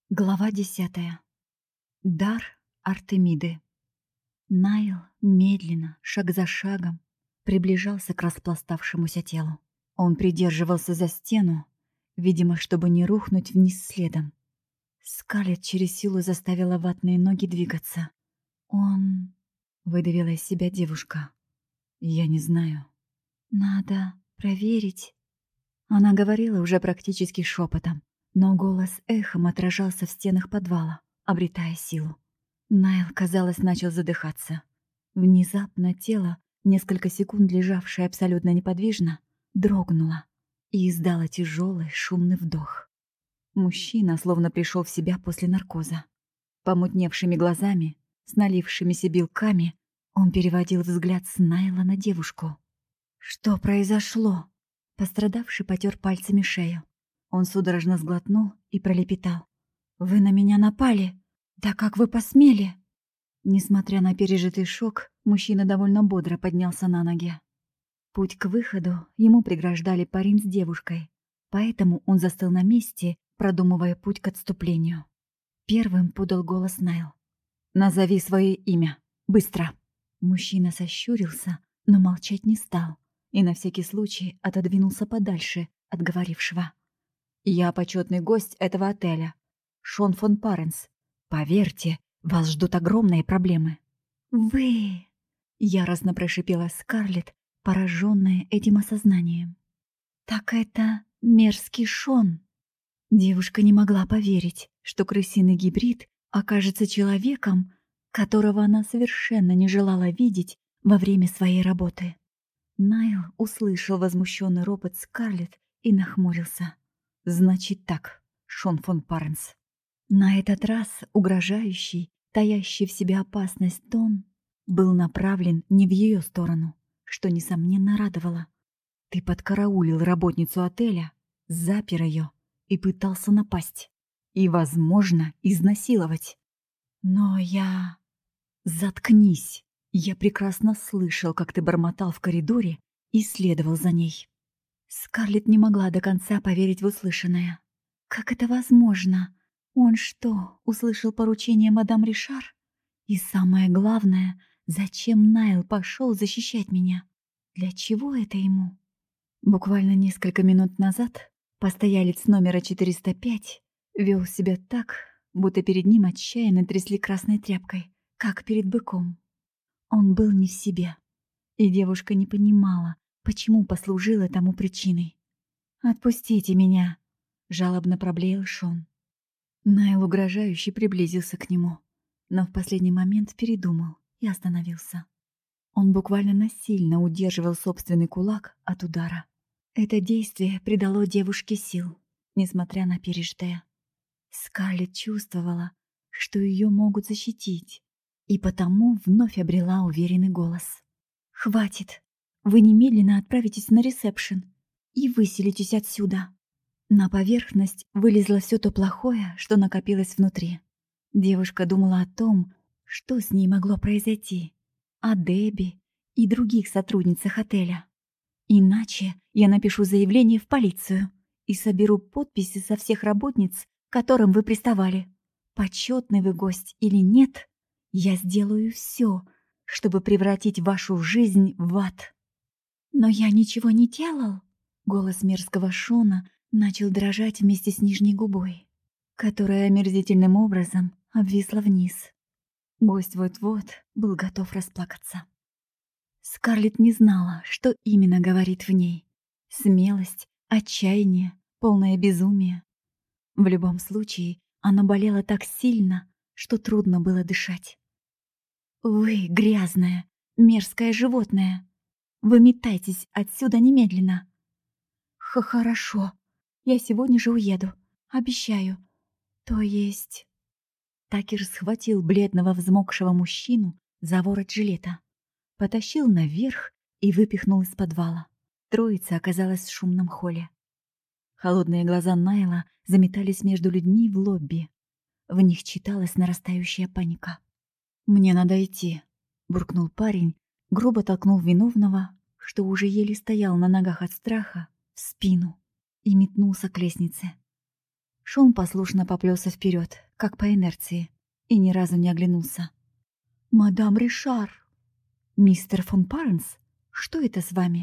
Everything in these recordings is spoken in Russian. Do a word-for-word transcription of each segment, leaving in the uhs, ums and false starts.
Глава десятая. Дар Артемиды. Найл медленно, шаг за шагом, приближался к распластавшемуся телу. Он придерживался за стену, видимо, чтобы не рухнуть вниз следом. Скарлетт через силу заставила ватные ноги двигаться. «Он...» — выдавила из себя девушка. «Я не знаю. Надо проверить». Она говорила уже практически шепотом, но голос эхом отражался в стенах подвала, обретая силу. Найл, казалось, начал задыхаться. Внезапно тело, несколько секунд лежавшее абсолютно неподвижно, дрогнуло и издало тяжелый шумный вдох. Мужчина словно пришел в себя после наркоза. Помутневшими глазами, с налившимися белками, он переводил взгляд с Найла на девушку. «Что произошло?» Пострадавший потер пальцами шею. Он судорожно сглотнул и пролепетал. «Вы на меня напали? Да как вы посмели?» Несмотря на пережитый шок, мужчина довольно бодро поднялся на ноги. Путь к выходу ему преграждали парень с девушкой, поэтому он застыл на месте, продумывая путь к отступлению. Первым подал голос Найл. «Назови свое имя. Быстро!» Мужчина сощурился, но молчать не стал и на всякий случай отодвинулся подальше от говорившего. «Я почетный гость этого отеля. Шон фон Паренс. Поверьте, вас ждут огромные проблемы». «Вы...» — яростно прошипела Скарлетт, пораженная этим осознанием. «Так это мерзкий Шон». Девушка не могла поверить, что крысиный гибрид окажется человеком, которого она совершенно не желала видеть во время своей работы. Найл услышал возмущенный ропот Скарлетт и нахмурился. «Значит так, Шон фон Паренс». На этот раз угрожающий, таящий в себе опасность тон был направлен не в ее сторону, что, несомненно, радовало. «Ты подкараулил работницу отеля, запер ее и пытался напасть. И, возможно, изнасиловать. Но я... Заткнись. Я прекрасно слышал, как ты бормотал в коридоре и следовал за ней». Скарлетт не могла до конца поверить в услышанное. «Как это возможно? Он что, услышал поручение мадам Ришар? И самое главное, зачем Найл пошел защищать меня? Для чего это ему?» Буквально несколько минут назад постоялец номера четыреста пять вел себя так, будто перед ним отчаянно трясли красной тряпкой, как перед быком. Он был не в себе, и девушка не понимала, почему послужило тому причиной. «Отпустите меня!» — жалобно проблеял Шон. Найл угрожающе приблизился к нему, но в последний момент передумал и остановился. Он буквально насильно удерживал собственный кулак от удара. Это действие придало девушке сил, несмотря на пережитое. Скарлетт чувствовала, что ее могут защитить, и потому вновь обрела уверенный голос. «Хватит! Вы немедленно отправитесь на ресепшн и выселитесь отсюда!» На поверхность вылезло все то плохое, что накопилось внутри. Девушка думала о том, что с ней могло произойти, о Дебби и других сотрудницах отеля. «Иначе я напишу заявление в полицию и соберу подписи со всех работниц, к которым вы приставали. Почетный вы гость или нет, я сделаю все, чтобы превратить вашу жизнь в ад». «Но я ничего не делал!» Голос мерзкого Шона начал дрожать вместе с нижней губой, которая омерзительным образом обвисла вниз. Гость вот-вот был готов расплакаться. Скарлетт не знала, что именно говорит в ней. Смелость, отчаяние, полное безумие. В любом случае, оно болело так сильно, что трудно было дышать. «Вы грязное, мерзкое животное! Выметайтесь отсюда немедленно!» Х «Хорошо, я сегодня же уеду, обещаю. То есть...» Такер схватил бледного взмокшего мужчину за ворот жилета, потащил наверх и выпихнул из подвала. Троица оказалась в шумном холле. Холодные глаза Найла заметались между людьми в лобби. В них читалась нарастающая паника. «Мне надо идти», — буркнул парень, грубо толкнул виновного, что уже еле стоял на ногах от страха, в спину и метнулся к лестнице. Шон послушно поплелся вперед, как по инерции, и ни разу не оглянулся. «Мадам Ришар!» «Мистер фон Паренс, что это с вами?»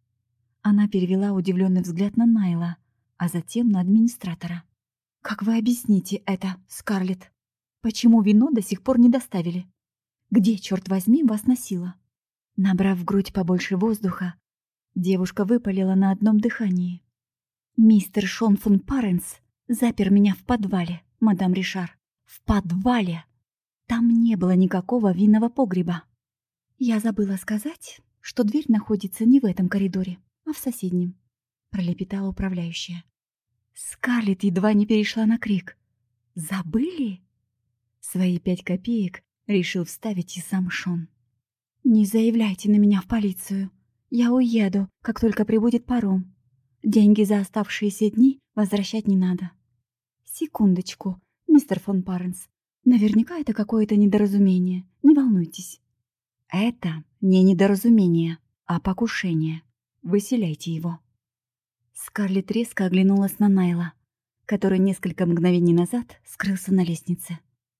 Она перевела удивленный взгляд на Найла, а затем на администратора. «Как вы объясните это, Скарлетт? Почему вино до сих пор не доставили? Где, черт возьми, вас носило?» Набрав в грудь побольше воздуха, девушка выпалила на одном дыхании. «Мистер Шон фон Паренс запер меня в подвале, мадам Ришар. В подвале! Там не было никакого винного погреба. Я забыла сказать, что дверь находится не в этом коридоре, а в соседнем», — пролепетала управляющая. Скарлетт едва не перешла на крик. «Забыли?» Свои пять копеек решил вставить и сам Шон. «Не заявляйте на меня в полицию. Я уеду, как только прибудет паром. Деньги за оставшиеся дни возвращать не надо». «Секундочку, мистер фон Паренс. Наверняка это какое-то недоразумение. Не волнуйтесь». «Это не недоразумение, а покушение. Выселяйте его». Скарлетт резко оглянулась на Найла, который несколько мгновений назад скрылся на лестнице.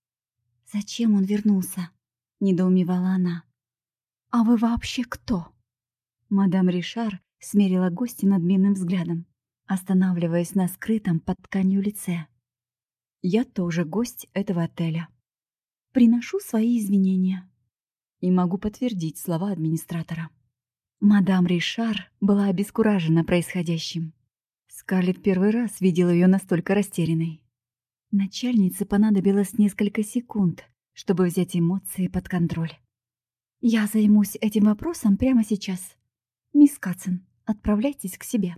«Зачем он вернулся?» — недоумевала она. «А вы вообще кто?» Мадам Ришар смерила гостя надменным взглядом, останавливаясь на скрытом под тканью лице. «Я тоже гость этого отеля. Приношу свои извинения». И могу подтвердить слова администратора. Мадам Ришар была обескуражена происходящим. Скарлетт первый раз видела ее настолько растерянной. Начальнице понадобилось несколько секунд, чтобы взять эмоции под контроль. «Я займусь этим вопросом прямо сейчас. Мисс Катсон, отправляйтесь к себе».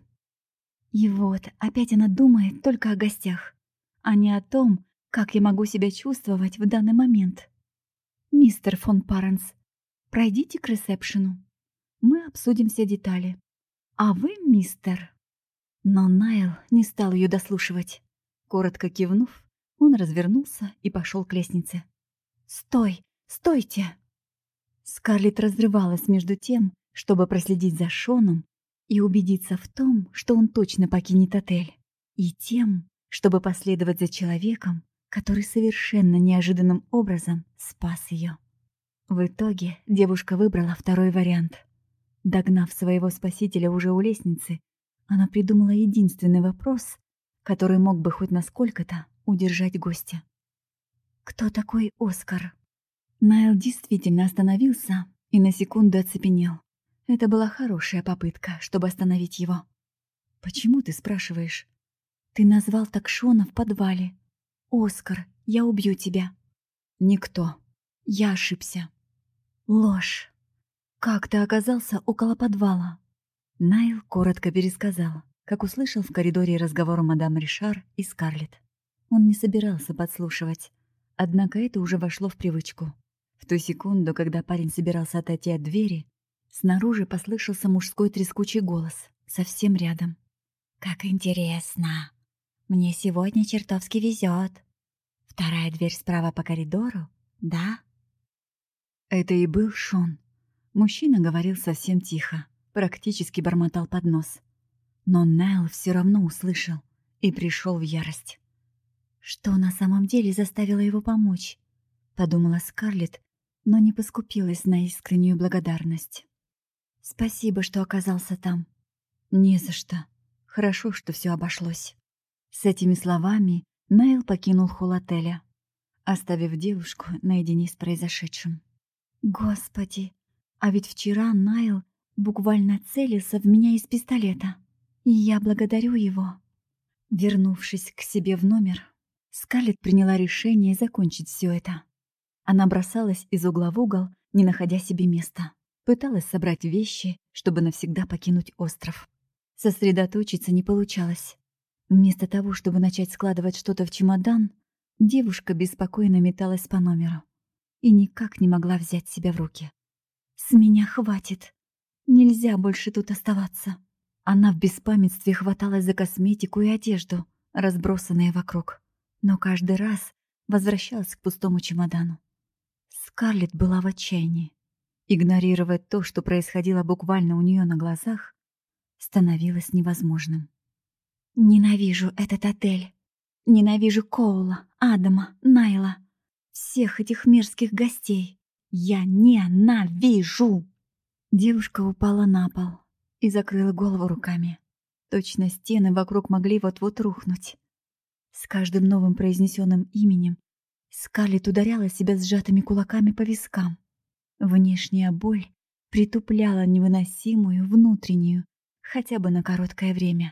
И вот опять она думает только о гостях, а не о том, как я могу себя чувствовать в данный момент. «Мистер фон Паренс, пройдите к ресепшену. Мы обсудим все детали. А вы, мистер...» Но Найл не стал ее дослушивать. Коротко кивнув, он развернулся и пошел к лестнице. «Стой! Стойте!» Скарлетт разрывалась между тем, чтобы проследить за Шоном и убедиться в том, что он точно покинет отель, и тем, чтобы последовать за человеком, который совершенно неожиданным образом спас ее. В итоге девушка выбрала второй вариант. Догнав своего спасителя уже у лестницы, она придумала единственный вопрос, который мог бы хоть насколько-то удержать гостя. «Кто такой Оскар?» Найл действительно остановился и на секунду оцепенел. Это была хорошая попытка, чтобы остановить его. «Почему ты спрашиваешь?» «Ты назвал так Шона в подвале. Оскар, я убью тебя». «Никто. Я ошибся». «Ложь. Как ты оказался около подвала?» Найл коротко пересказал, как услышал в коридоре разговор мадам Ришар и Скарлетт. Он не собирался подслушивать, однако это уже вошло в привычку. В ту секунду, когда парень собирался отойти от двери, снаружи послышался мужской трескучий голос, совсем рядом. «Как интересно! Мне сегодня чертовски везет. Вторая дверь справа по коридору, да?» Это и был Шон. Мужчина говорил совсем тихо, практически бормотал под нос. Но Найл все равно услышал и пришел в ярость. Что на самом деле заставило его помочь? Подумала Скарлетт, но не поскупилась на искреннюю благодарность. «Спасибо, что оказался там». «Не за что. Хорошо, что все обошлось». С этими словами Найл покинул холл отеля, оставив девушку наедине с произошедшим. «Господи, а ведь вчера Найл буквально целился в меня из пистолета, и я благодарю его». Вернувшись к себе в номер, Скарлетт приняла решение закончить все это. Она бросалась из угла в угол, не находя себе места. Пыталась собрать вещи, чтобы навсегда покинуть остров. Сосредоточиться не получалось. Вместо того, чтобы начать складывать что-то в чемодан, девушка беспокойно металась по номеру и никак не могла взять себя в руки. «С меня хватит. Нельзя больше тут оставаться». Она в беспамятстве хваталась за косметику и одежду, разбросанные вокруг, но каждый раз возвращалась к пустому чемодану. Скарлетт была в отчаянии. Игнорировать то, что происходило буквально у нее на глазах, становилось невозможным. «Ненавижу этот отель. Ненавижу Коула, Адама, Найла. Всех этих мерзких гостей. Я ненавижу!» Девушка упала на пол и закрыла голову руками. Точно стены вокруг могли вот-вот рухнуть. С каждым новым произнесенным именем Скарлетт ударяла себя сжатыми кулаками по вискам. Внешняя боль притупляла невыносимую внутреннюю, хотя бы на короткое время.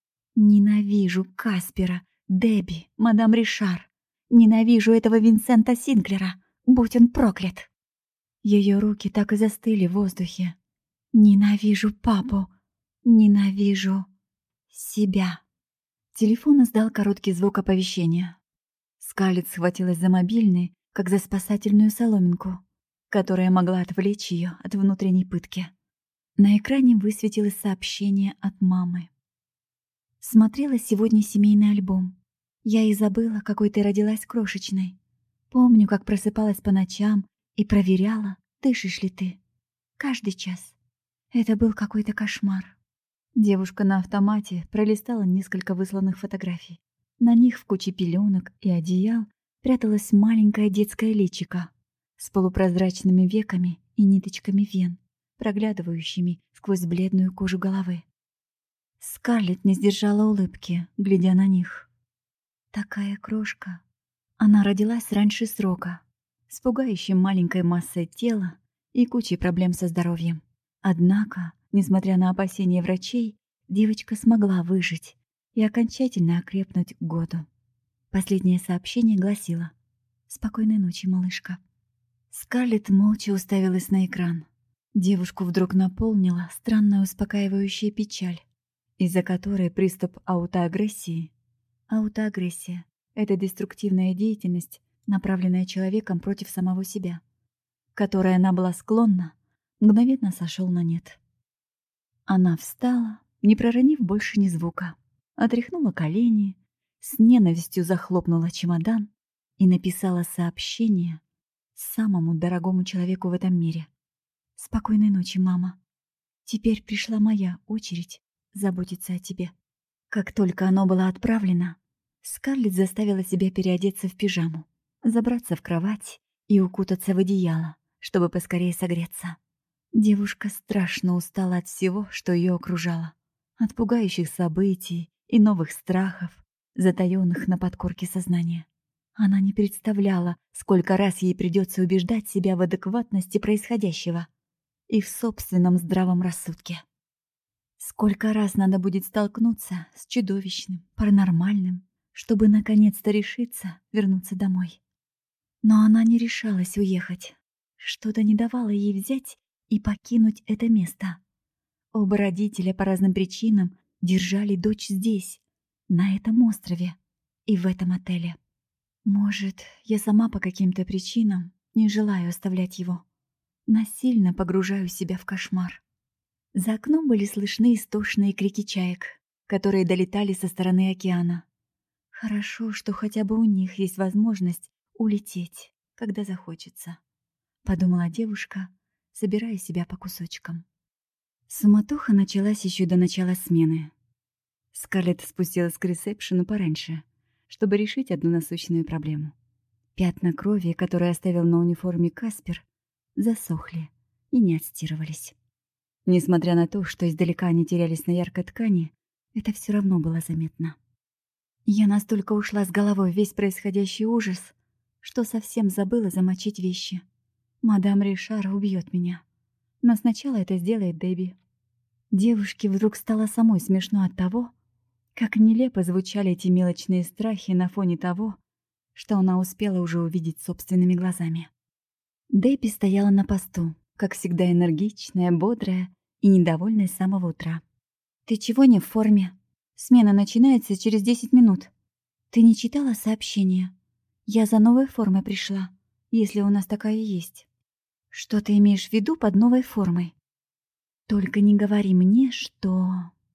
Ненавижу Каспера, Дебби, мадам Ришар. Ненавижу этого Винсента Синклера, будь он проклят. Ее руки так и застыли в воздухе. Ненавижу папу. Ненавижу себя. Телефон издал короткий звук оповещения. Скарлетт схватилась за мобильный, как за спасательную соломинку, которая могла отвлечь ее от внутренней пытки. На экране высветилось сообщение от мамы. «Смотрела сегодня семейный альбом. Я и забыла, какой ты родилась крошечной. Помню, как просыпалась по ночам и проверяла, дышишь ли ты. Каждый час. Это был какой-то кошмар». Девушка на автомате пролистала несколько высланных фотографий. На них в куче пеленок и одеял пряталась маленькая детская личико с полупрозрачными веками и ниточками вен, проглядывающими сквозь бледную кожу головы. Скарлетт не сдержала улыбки, глядя на них. Такая крошка. Она родилась раньше срока, с пугающей маленькой массой тела и кучей проблем со здоровьем. Однако, несмотря на опасения врачей, девочка смогла выжить и окончательно окрепнуть к году. Последнее сообщение гласило: «Спокойной ночи, малышка». Скарлетт молча уставилась на экран. Девушку вдруг наполнила странная успокаивающая печаль, из-за которой приступ аутоагрессии. Аутоагрессия — это деструктивная деятельность, направленная человеком против самого себя, которой она была склонна, мгновенно сошел на нет. Она встала, не проронив больше ни звука, отряхнула колени, с ненавистью захлопнула чемодан и написала сообщение самому дорогому человеку в этом мире. «Спокойной ночи, мама. Теперь пришла моя очередь заботиться о тебе». Как только оно было отправлено, Скарлетт заставила себя переодеться в пижаму, забраться в кровать и укутаться в одеяло, чтобы поскорее согреться. Девушка страшно устала от всего, что ее окружало. От пугающих событий и новых страхов, затаённых на подкорке сознания. Она не представляла, сколько раз ей придется убеждать себя в адекватности происходящего и в собственном здравом рассудке. Сколько раз надо будет столкнуться с чудовищным, паранормальным, чтобы наконец-то решиться вернуться домой. Но она не решалась уехать. Что-то не давало ей взять и покинуть это место. Оба родителя по разным причинам держали дочь здесь, на этом острове и в этом отеле. Может, я сама по каким-то причинам не желаю оставлять его. Насильно погружаю себя в кошмар. За окном были слышны истошные крики чаек, которые долетали со стороны океана. Хорошо, что хотя бы у них есть возможность улететь, когда захочется, подумала девушка, собирая себя по кусочкам. Суматоха началась еще до начала смены. Скарлетт спустилась к ресепшену пораньше, чтобы решить одну насущную проблему. Пятна крови, которые оставил на униформе Каспер, засохли и не отстирывались. Несмотря на то, что издалека они терялись на яркой ткани, это все равно было заметно. Я настолько ушла с головой в весь происходящий ужас, что совсем забыла замочить вещи. Мадам Ришар убьет меня. Но сначала это сделает Дебби. Девушке вдруг стало самой смешно от того, как нелепо звучали эти мелочные страхи на фоне того, что она успела уже увидеть собственными глазами. Дебби стояла на посту, как всегда энергичная, бодрая и недовольная с самого утра. «Ты чего не в форме? Смена начинается через десять минут. Ты не читала сообщение? Я за новой формой пришла, если у нас такая есть». «Что ты имеешь в виду под новой формой?» «Только не говори мне, что...»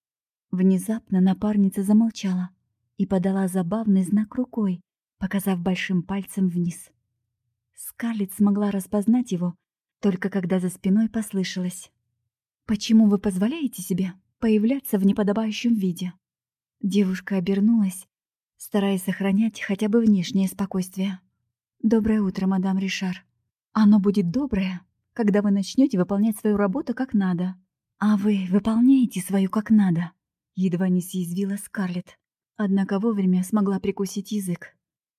Внезапно напарница замолчала и подала забавный знак рукой, показав большим пальцем вниз. Скарлетт смогла распознать его, только когда за спиной послышалось: «Почему вы позволяете себе появляться в неподобающем виде?» Девушка обернулась стараясь сохранять хотя бы внешнее спокойствие. «Доброе утро, мадам Ришар. Оно будет доброе, когда вы начнете выполнять свою работу как надо. А вы выполняете свою как надо», — едва не съязвила Скарлетт, однако вовремя смогла прикусить язык.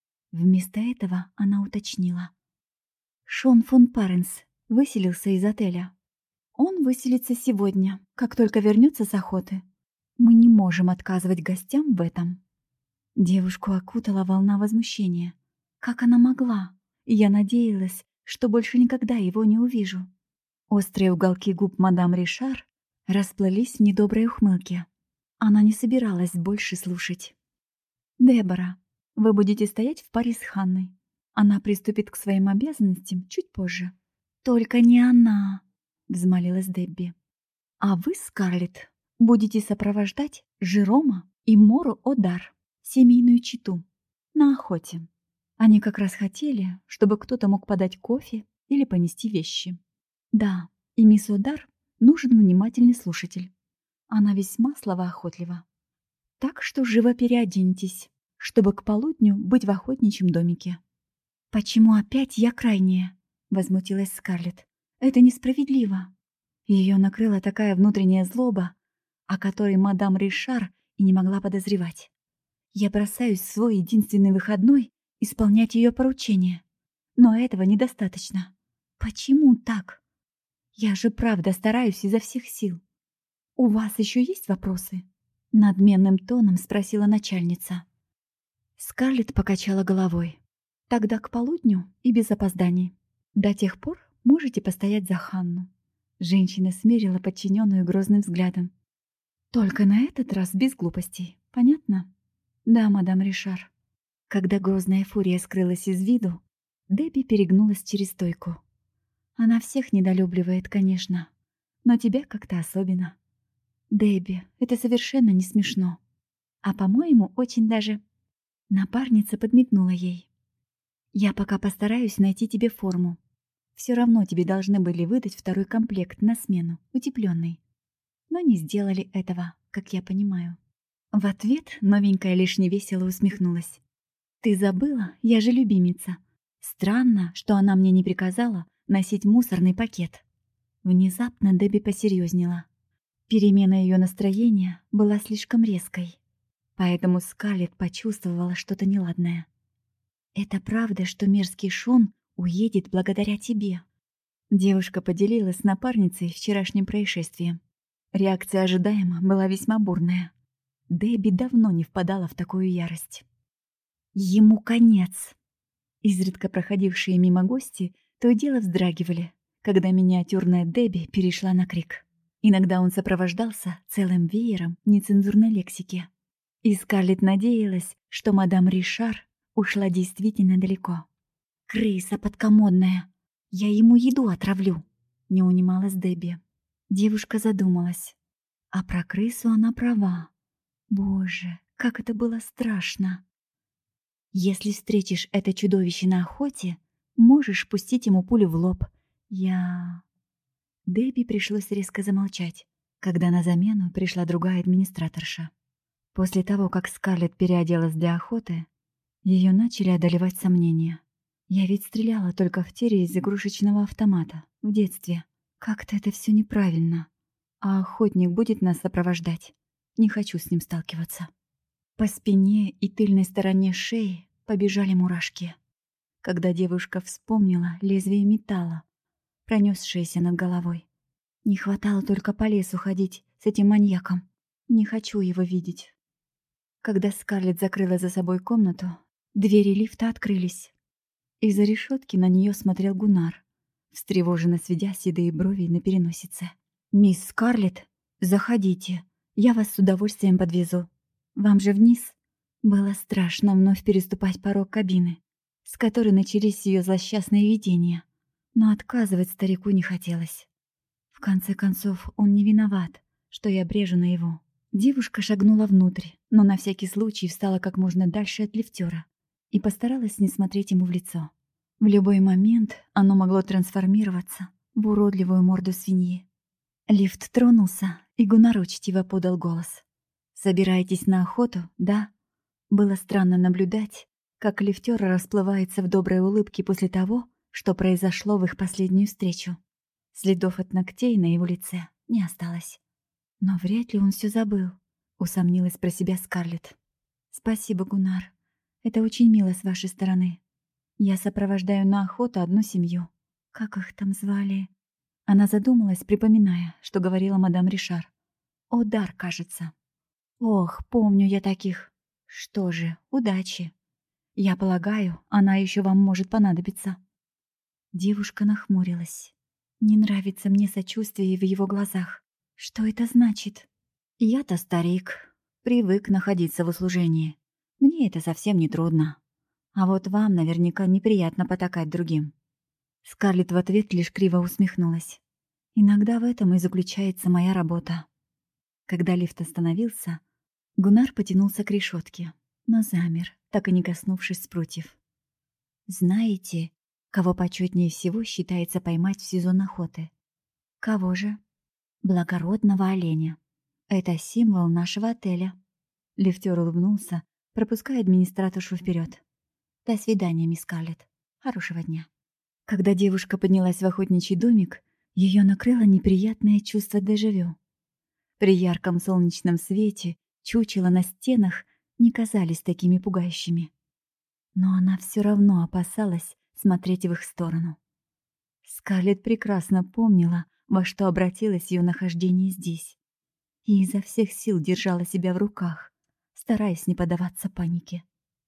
Вместо этого она уточнила. «Шон фон Паренс выселился из отеля. Он выселится сегодня, как только вернется с охоты. Мы не можем отказывать гостям в этом». Девушку окутала волна возмущения. Как она могла? И я надеялась, что больше никогда его не увижу. Острые уголки губ мадам Ришар расплылись в недоброй ухмылке. Она не собиралась больше слушать. «Дебора, вы будете стоять в паре с Ханной. Она приступит к своим обязанностям чуть позже». «Только не она», — взмолилась Дебби. «А вы, Скарлетт, будете сопровождать Жерома и Мору О'Дар, семейную чету, на охоте. Они как раз хотели, чтобы кто-то мог подать кофе или понести вещи. Да, и мисс О'Дар нужен внимательный слушатель. Она весьма словоохотлива. Так что живо переоденьтесь, чтобы к полудню быть в охотничьем домике». «Почему опять я крайняя?» — возмутилась Скарлетт. «Это несправедливо». Ее накрыла такая внутренняя злоба, о которой мадам Ришар и не могла подозревать. Я бросаюсь в свой единственный выходной исполнять ее поручения. Но этого недостаточно. Почему так? Я же правда стараюсь изо всех сил. «У вас еще есть вопросы?» — надменным тоном спросила начальница. Скарлетт покачала головой. «Тогда к полудню и без опозданий. До тех пор можете постоять за Ханну». Женщина смерила подчиненную грозным взглядом. «Только на этот раз без глупостей. Понятно?» «Да, мадам Ришар». Когда грозная фурия скрылась из виду, Дебби перегнулась через стойку. «Она всех недолюбливает, конечно, но тебя как-то особенно». «Дебби, это совершенно не смешно. А, по-моему, очень даже...» Напарница подмигнула ей. «Я пока постараюсь найти тебе форму. Все равно тебе должны были выдать второй комплект на смену, утепленный. Но не сделали этого, как я понимаю». В ответ новенькая лишь невесело усмехнулась. «Ты забыла? Я же любимица. Странно, что она мне не приказала носить мусорный пакет». Внезапно Дебби посерьезнела. Перемена ее настроения была слишком резкой. Поэтому Скарлетт почувствовала что-то неладное. «Это правда, что мерзкий Шон уедет благодаря тебе?» Девушка поделилась с напарницей вчерашним происшествием. Реакция ожидаемо была весьма бурная. Дебби давно не впадала в такую ярость. «Ему конец!» Изредка проходившие мимо гости то и дело вздрагивали, когда миниатюрная Дебби перешла на крик. Иногда он сопровождался целым веером нецензурной лексики. И Скарлетт надеялась, что мадам Ришар ушла действительно далеко. «Крыса подкомодная! Я ему еду отравлю!» — не унималась Дебби. Девушка задумалась. А про крысу она права. Боже, как это было страшно! «Если встретишь это чудовище на охоте, можешь пустить ему пулю в лоб. Я...» Дебби пришлось резко замолчать, когда на замену пришла другая администраторша. После того, как Скарлетт переоделась для охоты, ее начали одолевать сомнения. «Я ведь стреляла только в тире из игрушечного автомата в детстве. Как-то это все неправильно. А охотник будет нас сопровождать. Не хочу с ним сталкиваться». По спине и тыльной стороне шеи побежали мурашки, когда девушка вспомнила лезвие металла, пронесшееся над головой. Не хватало только по лесу ходить с этим маньяком. Не хочу его видеть. Когда Скарлетт закрыла за собой комнату, двери лифта открылись. Из-за решетки на нее смотрел Гуннар, встревоженно сведя седые брови на переносице. «Мисс Скарлетт, заходите. Я вас с удовольствием подвезу. Вам же вниз?» Было страшно вновь переступать порог кабины, с которой начались ее злосчастные видения. Но отказывать старику не хотелось. В конце концов, он не виноват, что я брежу на его. Девушка шагнула внутрь, но на всякий случай встала как можно дальше от лифтера и постаралась не смотреть ему в лицо. В любой момент оно могло трансформироваться в уродливую морду свиньи. Лифт тронулся, и Гуннар учтиво подал голос. «Собираетесь на охоту, да?» Было странно наблюдать, как лифтер расплывается в доброй улыбке после того, что произошло в их последнюю встречу. Следов от ногтей на его лице не осталось. Но вряд ли он все забыл, усомнилась про себя Скарлетт. «Спасибо, Гуннар. Это очень мило с вашей стороны. Я сопровождаю на охоту одну семью. Как их там звали?» Она задумалась, припоминая, что говорила мадам Ришар. «О, Дар, кажется». «Ох, помню я таких. Что же, удачи. Я полагаю, она еще вам может понадобиться». Девушка нахмурилась. «Не нравится мне сочувствие в его глазах. Что это значит?» «Я-то старик, привык находиться в услужении. Мне это совсем не трудно. А вот вам наверняка неприятно потакать другим». Скарлетт в ответ лишь криво усмехнулась. «Иногда в этом и заключается моя работа». Когда лифт остановился, Гуннар потянулся к решетке, но замер, так и не коснувшись прутьев. «Знаете, кого почетнее всего считается поймать в сезон охоты?» «Кого же?» «Благородного оленя. Это символ нашего отеля». Лифтер улыбнулся, пропуская администраторшу вперед. «До свидания, мисс Скарлетт. Хорошего дня». Когда девушка поднялась в охотничий домик, ее накрыло неприятное чувство дежавю. При ярком солнечном свете чучела на стенах не казались такими пугающими. Но она все равно опасалась смотреть в их сторону. Скарлетт прекрасно помнила, во что обратилось ее нахождение здесь, и изо всех сил держала себя в руках, стараясь не поддаваться панике.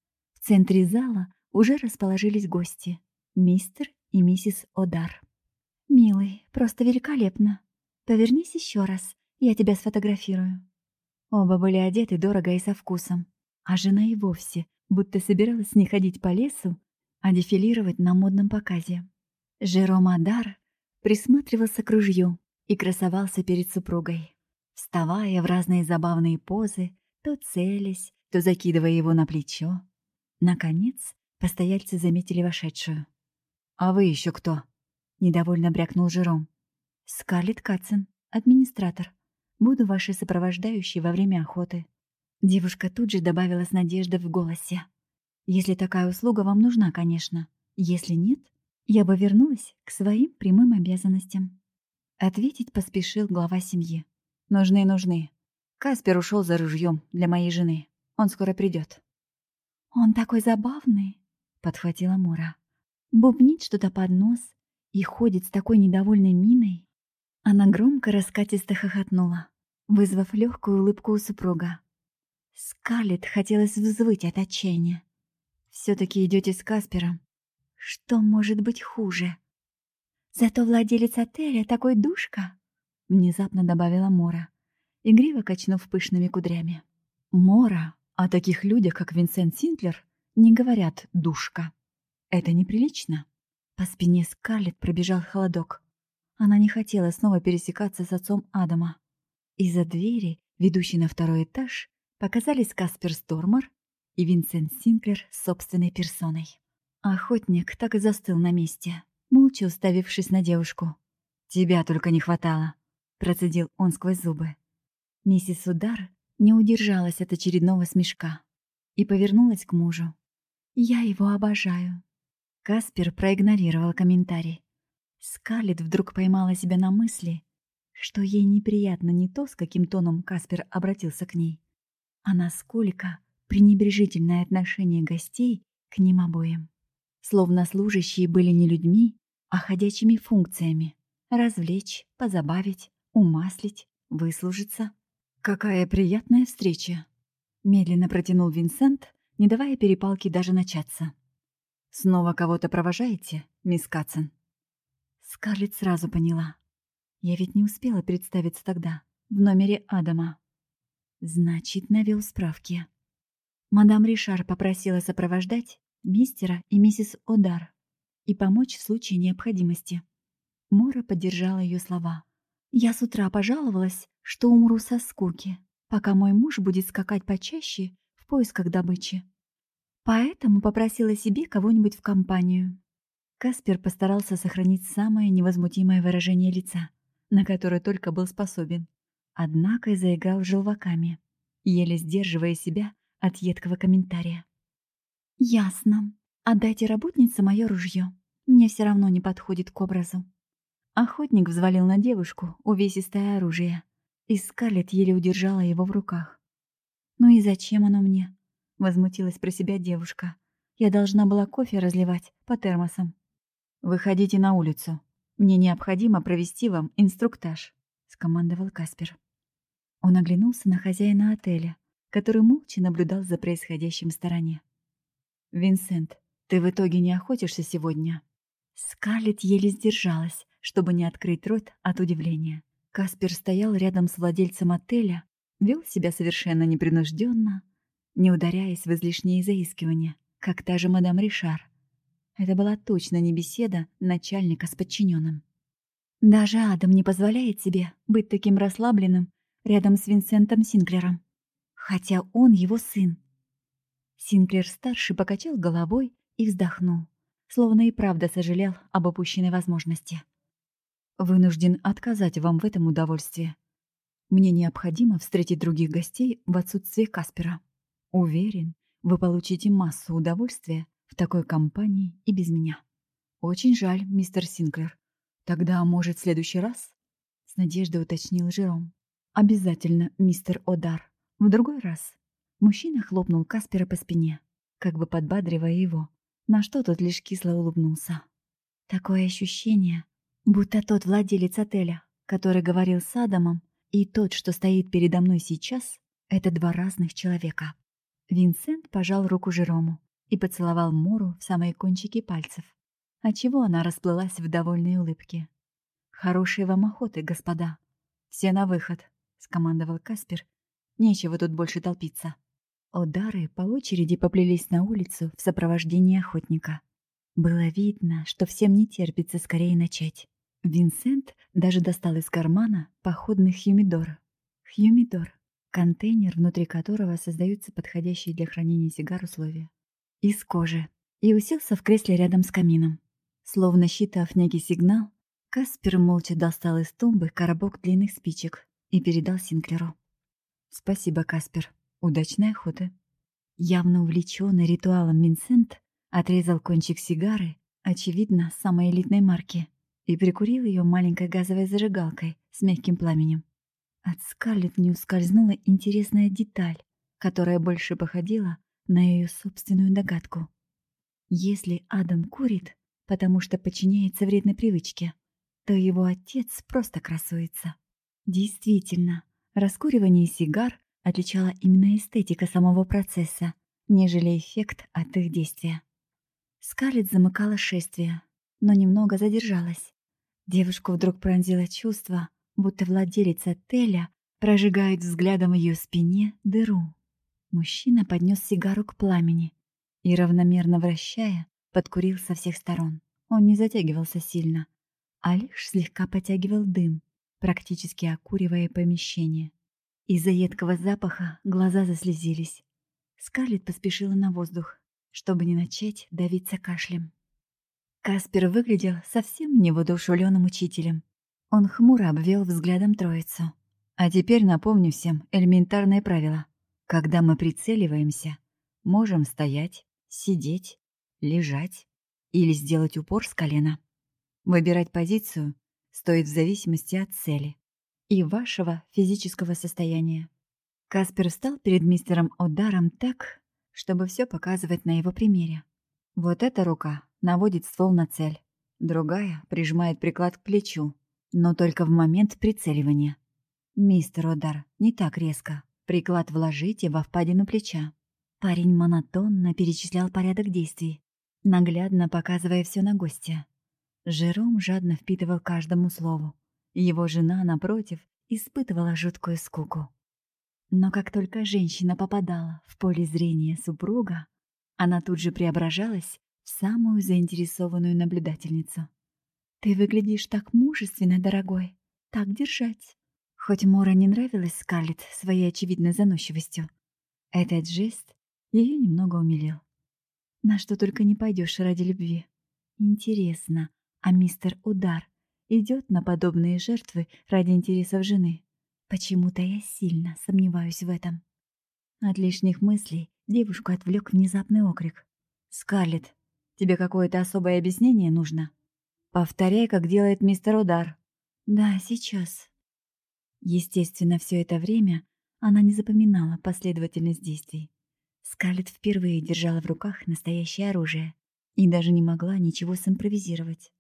В центре зала уже расположились гости — мистер и миссис О'Дар. «Милый, просто великолепно. Повернись еще раз, я тебя сфотографирую». Оба были одеты дорого и со вкусом, а жена и вовсе будто собиралась не ходить по лесу, а дефилировать на модном показе. Жером О'Дар присматривался к ружью и красовался перед супругой, вставая в разные забавные позы, то целясь, то закидывая его на плечо. Наконец, постояльцы заметили вошедшую. «А вы еще кто?» — недовольно брякнул Жером. «Скарлетт Катсон, администратор. Буду вашей сопровождающей во время охоты». Девушка тут же добавила с надеждой в голосе. «Если такая услуга вам нужна, конечно. Если нет, я бы вернулась к своим прямым обязанностям». Ответить поспешил глава семьи. «Нужны, нужны. Каспер ушел за ружьем для моей жены. Он скоро придет». «Он такой забавный», — подхватила Мора. «Бубнит что-то под нос и ходит с такой недовольной миной». Она громко раскатисто хохотнула, вызвав легкую улыбку у супруга. Скарлетт хотелось взвыть от отчаяния. «Все-таки идете с Каспером. Что может быть хуже?» «Зато владелец отеля такой душка», — внезапно добавила Мора, игриво качнув пышными кудрями. «Мора, о таких людях, как Винсент Синклер, не говорят «душка». Это неприлично». По спине Скарлетт пробежал холодок. Она не хотела снова пересекаться с отцом Адама. Из-за двери, ведущей на второй этаж, показались Каспер Стормер и Винсент Синклер с собственной персоной. Охотник так и застыл на месте, молча уставившись на девушку. «Тебя только не хватало», — процедил он сквозь зубы. Миссис О'Дар не удержалась от очередного смешка и повернулась к мужу. «Я его обожаю». Каспер проигнорировал комментарий. Скарлетт вдруг поймала себя на мысли, что ей неприятно не то, с каким тоном Каспер обратился к ней, а насколько пренебрежительное отношение гостей к ним обоим. Словно служащие были не людьми, а ходячими функциями — развлечь, позабавить, умаслить, выслужиться. «Какая приятная встреча!» — медленно протянул Винсент, не давая перепалке даже начаться. «Снова кого-то провожаете, мисс Катсон?» Скарлетт сразу поняла. Я ведь не успела представиться тогда, в номере Адама. Значит, навел справки. Мадам Ришар попросила сопровождать мистера и миссис О'Дар и помочь в случае необходимости. Мора поддержала ее слова. «Я с утра пожаловалась, что умру со скуки, пока мой муж будет скакать почаще в поисках добычи. Поэтому попросила себе кого-нибудь в компанию». Каспер постарался сохранить самое невозмутимое выражение лица, на которое только был способен. Однако заиграл желваками, еле сдерживая себя от едкого комментария. «Ясно. Отдайте работнице мое ружье. Мне все равно не подходит к образу». Охотник взвалил на девушку увесистое оружие, и Скарлетт еле удержала его в руках. «Ну и зачем оно мне?» — возмутилась про себя девушка. «Я должна была кофе разливать по термосам». «Выходите на улицу. Мне необходимо провести вам инструктаж», — скомандовал Каспер. Он оглянулся на хозяина отеля, который молча наблюдал за происходящим в стороне. «Винсент, ты в итоге не охотишься сегодня?» Скарлетт еле сдержалась, чтобы не открыть рот от удивления. Каспер стоял рядом с владельцем отеля, вел себя совершенно непринужденно, не ударяясь в излишние заискивания, как та же мадам Ришар. Это была точно не беседа начальника с подчиненным. Даже Адам не позволяет себе быть таким расслабленным рядом с Винсентом Синклером, хотя он его сын. Синклер-старший покачал головой и вздохнул, словно и правда сожалел об упущенной возможности. «Вынужден отказать вам в этом удовольствии. Мне необходимо встретить других гостей в отсутствие Каспера. Уверен, вы получите массу удовольствия в такой компании и без меня. Очень жаль, мистер Синклер. Тогда, может, в следующий раз?» С надеждой уточнил Жером. «Обязательно, мистер О'Дар. В другой раз». Мужчина хлопнул Каспера по спине, как бы подбадривая его, на что тот лишь кисло улыбнулся. Такое ощущение, будто тот владелец отеля, который говорил с Адамом, и тот, что стоит передо мной сейчас, это два разных человека. Винсент пожал руку Жерому и поцеловал Мору в самые кончики пальцев, отчего она расплылась в довольной улыбке. «Хорошей вам охоты, господа. Все на выход», — скомандовал Каспер. «Нечего тут больше толпиться». О'Дары по очереди поплелись на улицу в сопровождении охотника. Было видно, что всем не терпится скорее начать. Винсент даже достал из кармана походный хьюмидор. Хьюмидор — контейнер, внутри которого создаются подходящие для хранения сигар условия. Из кожи. И уселся в кресле рядом с камином. Словно считав некий сигнал, Каспер молча достал из тумбы коробок длинных спичек и передал Синклеру. «Спасибо, Каспер. Удачной охоты». Явно увлеченный ритуалом Винсент отрезал кончик сигары, очевидно, самой элитной марки, и прикурил ее маленькой газовой зажигалкой с мягким пламенем. От Скарлетт не ускользнула интересная деталь, которая больше походила на ее собственную догадку. Если Адам курит, потому что подчиняется вредной привычке, то его отец просто красуется. Действительно, раскуривание сигар отличала именно эстетика самого процесса, нежели эффект от их действия. Скарлетт замыкала шествие, но немного задержалась. Девушку вдруг пронзило чувство, будто владелец отеля прожигает взглядом в ее спине дыру. Мужчина поднес сигару к пламени и, равномерно вращая, подкурил со всех сторон. Он не затягивался сильно, а лишь слегка потягивал дым, практически окуривая помещение. Из-за едкого запаха глаза заслезились. Скарлетт поспешила на воздух, чтобы не начать давиться кашлем. Каспер выглядел совсем невоодушевленным учителем. Он хмуро обвел взглядом троицу. «А теперь напомню всем элементарное правило. Когда мы прицеливаемся, можем стоять, сидеть, лежать или сделать упор с колена. Выбирать позицию стоит в зависимости от цели и вашего физического состояния». Каспер встал перед мистером О'Даром так, чтобы все показывать на его примере. Вот эта рука наводит ствол на цель, другая прижимает приклад к плечу, но только в момент прицеливания. «Мистер О'Дар, не так резко. Приклад вложите во впадину плеча». Парень монотонно перечислял порядок действий, наглядно показывая все на гостя. Жером жадно впитывал каждому слову. Его жена, напротив, испытывала жуткую скуку. Но как только женщина попадала в поле зрения супруга, она тут же преображалась в самую заинтересованную наблюдательницу. «Ты выглядишь так мужественно, дорогой. Так держать». Хоть Мора не нравилась Скарлетт своей очевидной заносчивостью, этот жест ее немного умилил. На что только не пойдешь ради любви. Интересно, а мистер О'Дар идет на подобные жертвы ради интересов жены? Почему-то я сильно сомневаюсь в этом. От лишних мыслей девушку отвлек внезапный окрик. «Скарлетт, тебе какое-то особое объяснение нужно? Повторяй, как делает мистер Удар». «Да, сейчас». Естественно, все это время она не запоминала последовательность действий. Скарлетт впервые держала в руках настоящее оружие и даже не могла ничего симпровизировать.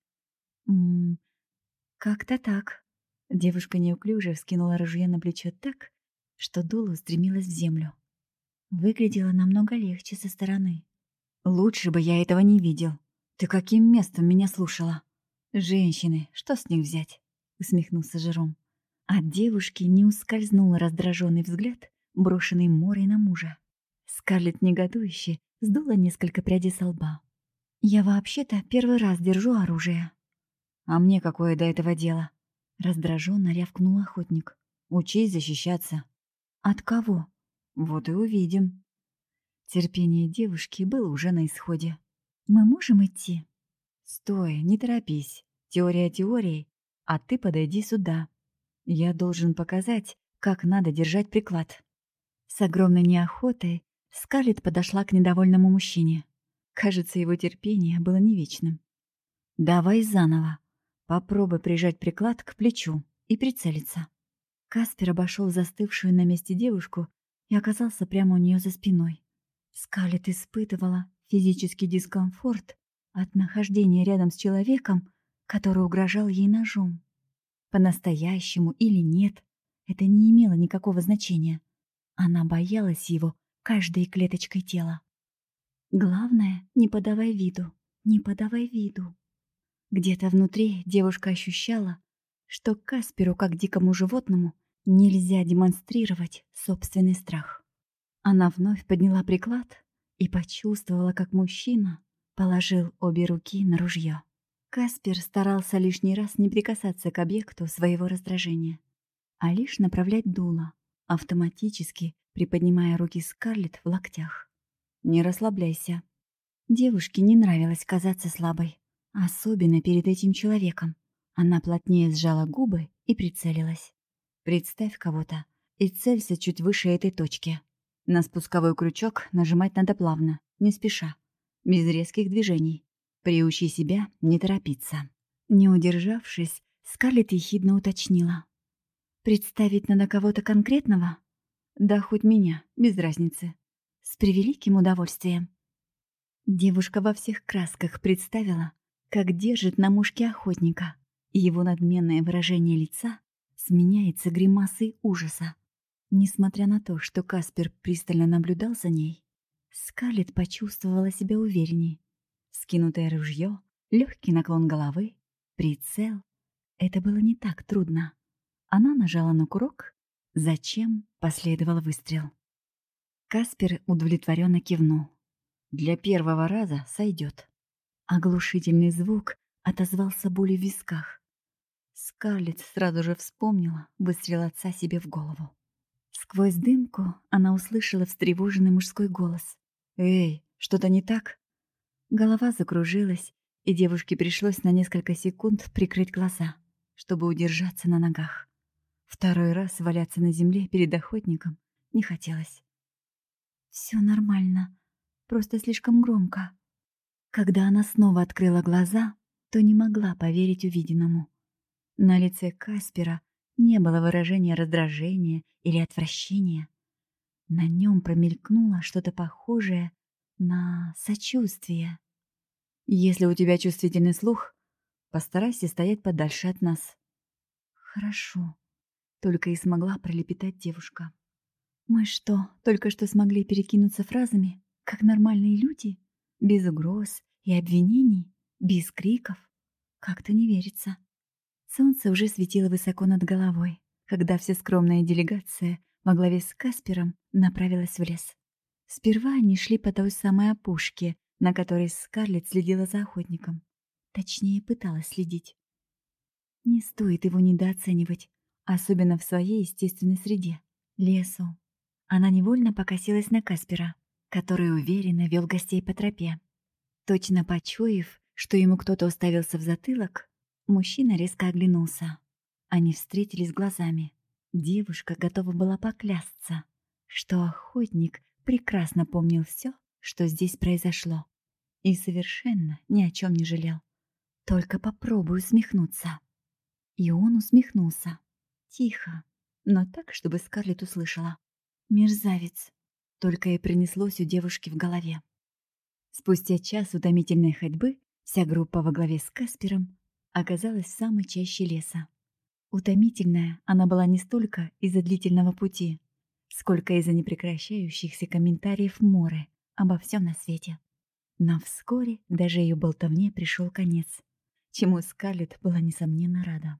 «М, как-то так». Девушка неуклюже вскинула ружье на плечо так, что дуло устремилось в землю. Выглядело намного легче со стороны. «Лучше бы я этого не видел. Ты каким местом меня слушала?» «Женщины, что с них взять?» — усмехнулся Жером. От девушки не ускользнул раздраженный взгляд, брошенный Морой на мужа. Скарлетт негодующе сдула несколько прядей со лба. «Я вообще-то первый раз держу оружие». «А мне какое до этого дело?» Раздраженно рявкнул охотник. «Учись защищаться». «От кого?» «Вот и увидим». Терпение девушки было уже на исходе. «Мы можем идти?» «Стой, не торопись. Теория теорией, а ты подойди сюда. Я должен показать, как надо держать приклад». С огромной неохотой Скарлетт подошла к недовольному мужчине. Кажется, его терпение было не вечным. «Давай заново. Попробуй прижать приклад к плечу и прицелиться». Каспер обошел застывшую на месте девушку и оказался прямо у нее за спиной. Скарлетт испытывала физический дискомфорт от нахождения рядом с человеком, который угрожал ей ножом. По-настоящему или нет, это не имело никакого значения. Она боялась его каждой клеточкой тела. Главное, не подавай виду, не подавай виду. Где-то внутри девушка ощущала, что Касперу, как дикому животному, нельзя демонстрировать собственный страх. Она вновь подняла приклад и почувствовала, как мужчина положил обе руки на ружье. Каспер старался лишний раз не прикасаться к объекту своего раздражения, а лишь направлять дуло, автоматически приподнимая руки Скарлетт в локтях. «Не расслабляйся». Девушке не нравилось казаться слабой, особенно перед этим человеком. Она плотнее сжала губы и прицелилась. «Представь кого-то и целься чуть выше этой точки. На спусковой крючок нажимать надо плавно, не спеша, без резких движений. Приучи себя не торопиться». Не удержавшись, Скарлетт ехидно уточнила. «Представить надо кого-то конкретного?» «Да хоть меня, без разницы. С превеликим удовольствием». Девушка во всех красках представила, как держит на мушке охотника, и его надменное выражение лица сменяется гримасой ужаса. Несмотря на то, что Каспер пристально наблюдал за ней, Скарлетт почувствовала себя уверенней. Скинутое ружье, легкий наклон головы, прицел — это было не так трудно. Она нажала на курок, затем последовал выстрел. Каспер удовлетворенно кивнул. «Для первого раза сойдет». Оглушительный звук отозвался болью в висках. Скарлетт сразу же вспомнила выстрел отца себе в голову. Сквозь дымку она услышала встревоженный мужской голос. «Эй, что-то не так?» Голова закружилась, и девушке пришлось на несколько секунд прикрыть глаза, чтобы удержаться на ногах. Второй раз валяться на земле перед охотником не хотелось. «Все нормально, просто слишком громко». Когда она снова открыла глаза, то не могла поверить увиденному. На лице Каспера не было выражения раздражения или отвращения. На нем промелькнуло что-то похожее на сочувствие. «Если у тебя чувствительный слух, постарайся стоять подальше от нас». «Хорошо», — только и смогла пролепетать девушка. «Мы что, только что смогли перекинуться фразами, как нормальные люди? Без угроз и обвинений, без криков? Как-то не верится». Солнце уже светило высоко над головой, когда вся скромная делегация во главе с Каспером направилась в лес. Сперва они шли по той самой опушке, на которой Скарлетт следила за охотником. Точнее, пыталась следить. Не стоит его недооценивать, особенно в своей естественной среде — лесу. Она невольно покосилась на Каспера, который уверенно вел гостей по тропе. Точно почуяв, что ему кто-то уставился в затылок, мужчина резко оглянулся. Они встретились глазами. Девушка готова была поклясться, что охотник прекрасно помнил все, что здесь произошло, и совершенно ни о чем не жалел. Только попробуй усмехнуться. И он усмехнулся. Тихо, но так, чтобы Скарлетт услышала. Мерзавец. Только и принеслось у девушки в голове. Спустя час утомительной ходьбы вся группа во главе с Каспером оказалась в самой чаще леса. Утомительная она была не столько из-за длительного пути, сколько из-за непрекращающихся комментариев Моры обо всем на свете. Но вскоре даже ее болтовне пришел конец, чему Скарлетт была несомненно рада.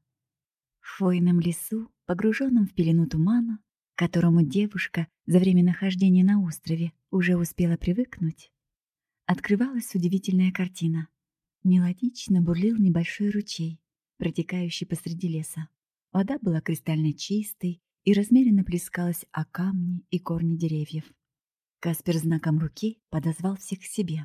В хвойном лесу, погруженном в пелену тумана, к которому девушка за время нахождения на острове уже успела привыкнуть, открывалась удивительная картина. Мелодично бурлил небольшой ручей, протекающий посреди леса. Вода была кристально чистой и размеренно плескалась о камни и корни деревьев. Каспер знаком руки подозвал всех к себе.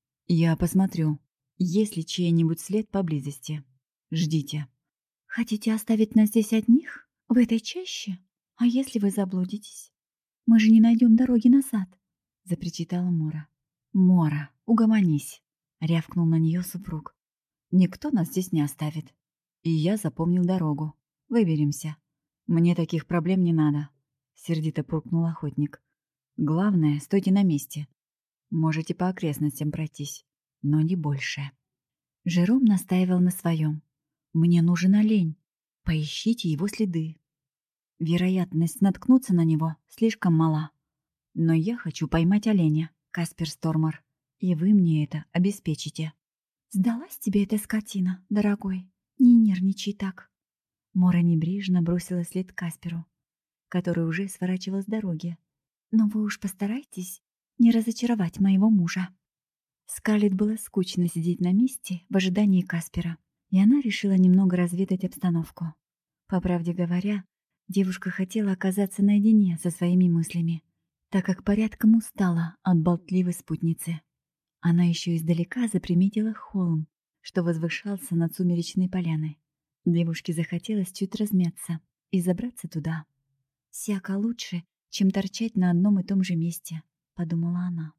«Я посмотрю, есть ли чей-нибудь след поблизости. Ждите». «Хотите оставить нас здесь одних? В этой чаще? А если вы заблудитесь? Мы же не найдем дороги назад», — запричитала Мора. «Мора, угомонись», — рявкнул на нее супруг. «Никто нас здесь не оставит. И я запомнил дорогу. Выберемся. Мне таких проблем не надо», — сердито пуркнул охотник. «Главное, стойте на месте. Можете по окрестностям пройтись, но не больше». Жером настаивал на своем. «Мне нужен олень. Поищите его следы. Вероятность наткнуться на него слишком мала. Но я хочу поймать оленя, Каспер Стормер, и вы мне это обеспечите». «Сдалась тебе эта скотина, дорогой? Не нервничай так». Мора небрежно бросила след Касперу, который уже сворачивал с дороги. «Но вы уж постарайтесь не разочаровать моего мужа». Скарлетт было скучно сидеть на месте в ожидании Каспера, и она решила немного разведать обстановку. По правде говоря, девушка хотела оказаться наедине со своими мыслями, так как порядком устала от болтливой спутницы. Она еще издалека заприметила холм, что возвышался над сумеречной поляной. Девушке захотелось чуть размяться и забраться туда. «Всяко лучше, чем торчать на одном и том же месте», — подумала она.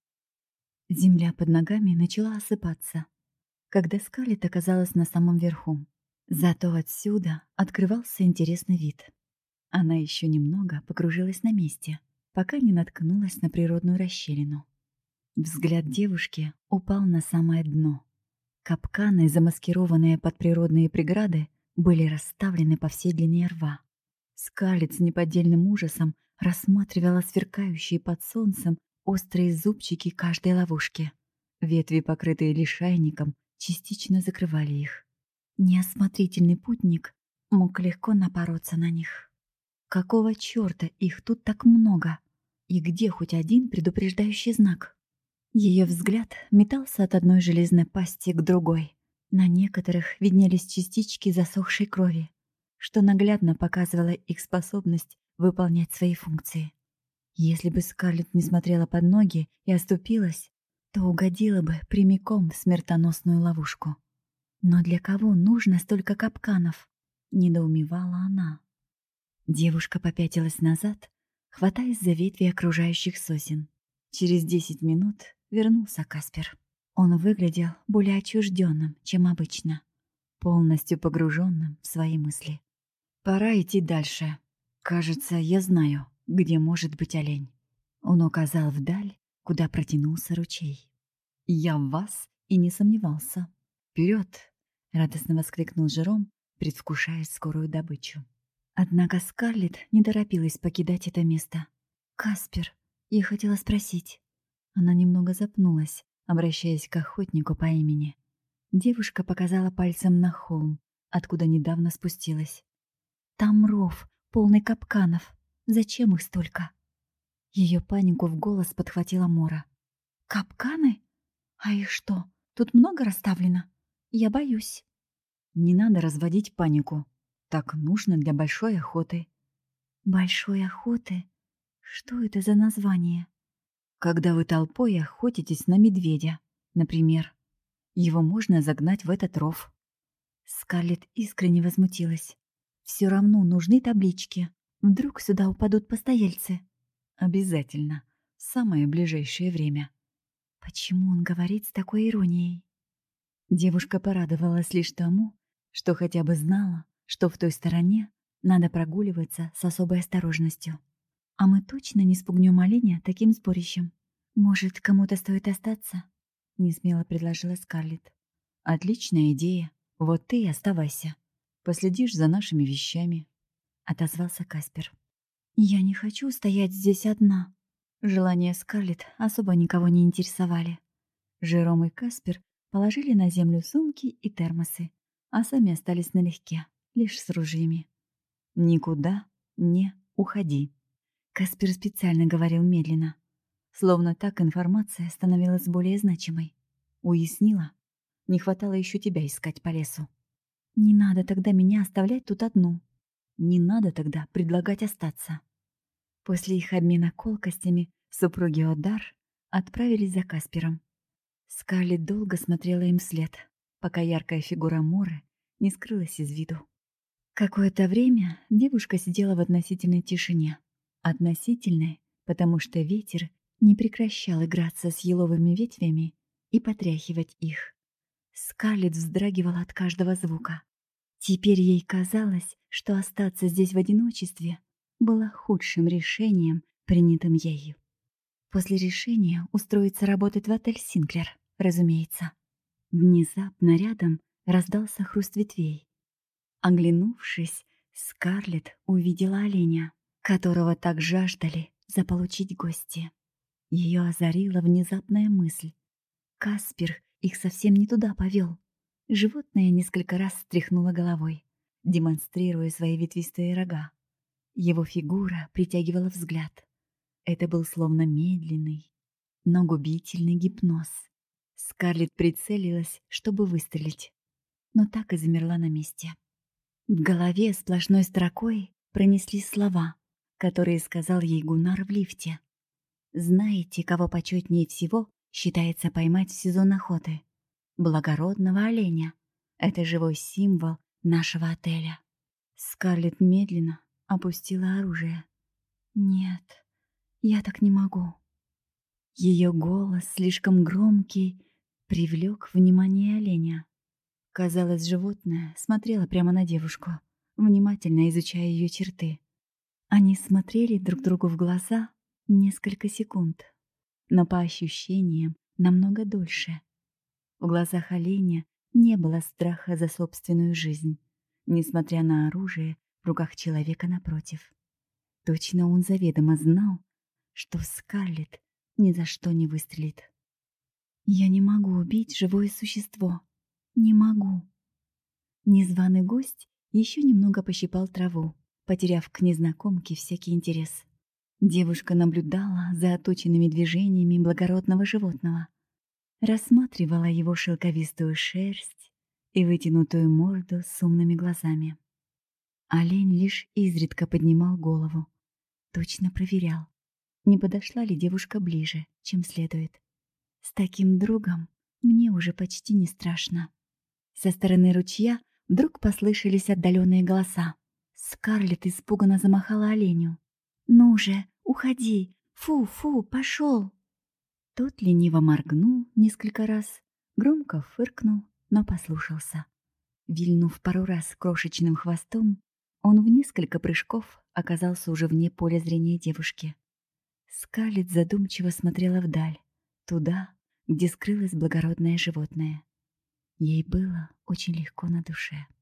Земля под ногами начала осыпаться, когда Скарлетт оказалась на самом верху. Зато отсюда открывался интересный вид. Она еще немного покружилась на месте, пока не наткнулась на природную расщелину. Взгляд девушки упал на самое дно. Капканы, замаскированные под природные преграды, были расставлены по всей длине рва. Скарлетт с неподдельным ужасом рассматривала сверкающие под солнцем острые зубчики каждой ловушки. Ветви, покрытые лишайником, частично закрывали их. Неосмотрительный путник мог легко напороться на них. Какого черта их тут так много? И где хоть один предупреждающий знак? Ее взгляд метался от одной железной пасти к другой. На некоторых виднелись частички засохшей крови, что наглядно показывало их способность выполнять свои функции. Если бы Скарлетт не смотрела под ноги и оступилась, то угодила бы прямиком в смертоносную ловушку. Но для кого нужно столько капканов? Недоумевала она. Девушка попятилась назад, хватаясь за ветви окружающих сосен. Через десять минут вернулся Каспер. Он выглядел более отчужденным, чем обычно, полностью погруженным в свои мысли. «Пора идти дальше. Кажется, я знаю, где может быть олень». Он указал вдаль, куда протянулся ручей. «Я в вас и не сомневался. Вперед!» — радостно воскликнул Жером, предвкушая скорую добычу. Однако Скарлетт не торопилась покидать это место. «Каспер, я хотела спросить». Она немного запнулась, обращаясь к охотнику по имени. Девушка показала пальцем на холм, откуда недавно спустилась. «Там ров, полный капканов. Зачем их столько?» Ее панику в голос подхватила Мора. «Капканы? А их что, тут много расставлено? Я боюсь». «Не надо разводить панику. Так нужно для большой охоты». «Большой охоты? Что это за название?» «Когда вы толпой охотитесь на медведя, например. Его можно загнать в этот ров». Скарлетт искренне возмутилась. «Все равно нужны таблички. Вдруг сюда упадут постояльцы». Обязательно. В самое ближайшее время. Почему он говорит с такой иронией? Девушка порадовалась лишь тому, что хотя бы знала, что в той стороне надо прогуливаться с особой осторожностью. А мы точно не спугнем оленя таким сборищем. Может, кому-то стоит остаться? Несмело предложила Скарлетт. Отличная идея. Вот ты и оставайся. Последишь за нашими вещами. Отозвался Каспер. Я не хочу стоять здесь одна. Желания Скарлетт особо никого не интересовали. Жером и Каспер положили на землю сумки и термосы, а сами остались налегке, лишь с ружьями. «Никуда не уходи», — Каспер специально говорил медленно, словно так информация становилась более значимой. «Уяснила? Не хватало еще тебя искать по лесу». «Не надо тогда меня оставлять тут одну. Не надо тогда предлагать остаться». После их обмена колкостями супруги О'Дар отправились за Каспером. Скарлетт долго смотрела им вслед, пока яркая фигура Моры не скрылась из виду. Какое-то время девушка сидела в относительной тишине. Относительной, потому что ветер не прекращал играться с еловыми ветвями и потряхивать их. Скарлетт вздрагивала от каждого звука. Теперь ей казалось, что остаться здесь в одиночестве было худшим решением, принятым ею. После решения устроиться работать в отель «Синклер», разумеется. Внезапно рядом раздался хруст ветвей. Оглянувшись, Скарлетт увидела оленя, которого так жаждали заполучить гости. Ее озарила внезапная мысль. Каспер их совсем не туда повел. Животное несколько раз встряхнуло головой, демонстрируя свои ветвистые рога. Его фигура притягивала взгляд. Это был словно медленный, но губительный гипноз. Скарлетт прицелилась, чтобы выстрелить, но так и замерла на месте. В голове сплошной строкой пронеслись слова, которые сказал ей Гуннар в лифте. «Знаете, кого почетнее всего считается поймать в сезон охоты? Благородного оленя. Это живой символ нашего отеля». Скарлетт медленно опустила оружие. «Нет, я так не могу». Ее голос, слишком громкий, привлек внимание оленя. Казалось, животное смотрело прямо на девушку, внимательно изучая ее черты. Они смотрели друг другу в глаза несколько секунд, но по ощущениям намного дольше. В глазах оленя не было страха за собственную жизнь, несмотря на оружие в руках человека напротив. Точно он заведомо знал, что Скарлетт ни за что не выстрелит. «Я не могу убить живое существо. Не могу». Незваный гость еще немного пощипал траву, потеряв к незнакомке всякий интерес. Девушка наблюдала за оточенными движениями благородного животного, рассматривала его шелковистую шерсть и вытянутую морду с умными глазами. Олень лишь изредка поднимал голову, точно проверял, не подошла ли девушка ближе, чем следует. С таким другом мне уже почти не страшно. Со стороны ручья вдруг послышались отдаленные голоса. Скарлетт испуганно замахала оленю. «Ну же, уходи! Фу-фу, пошел!» Тот лениво моргнул несколько раз, громко фыркнул, но послушался. Вильнув пару раз крошечным хвостом, он в несколько прыжков оказался уже вне поля зрения девушки. Скарлетт задумчиво смотрела вдаль, туда, где скрылось благородное животное. Ей было очень легко на душе.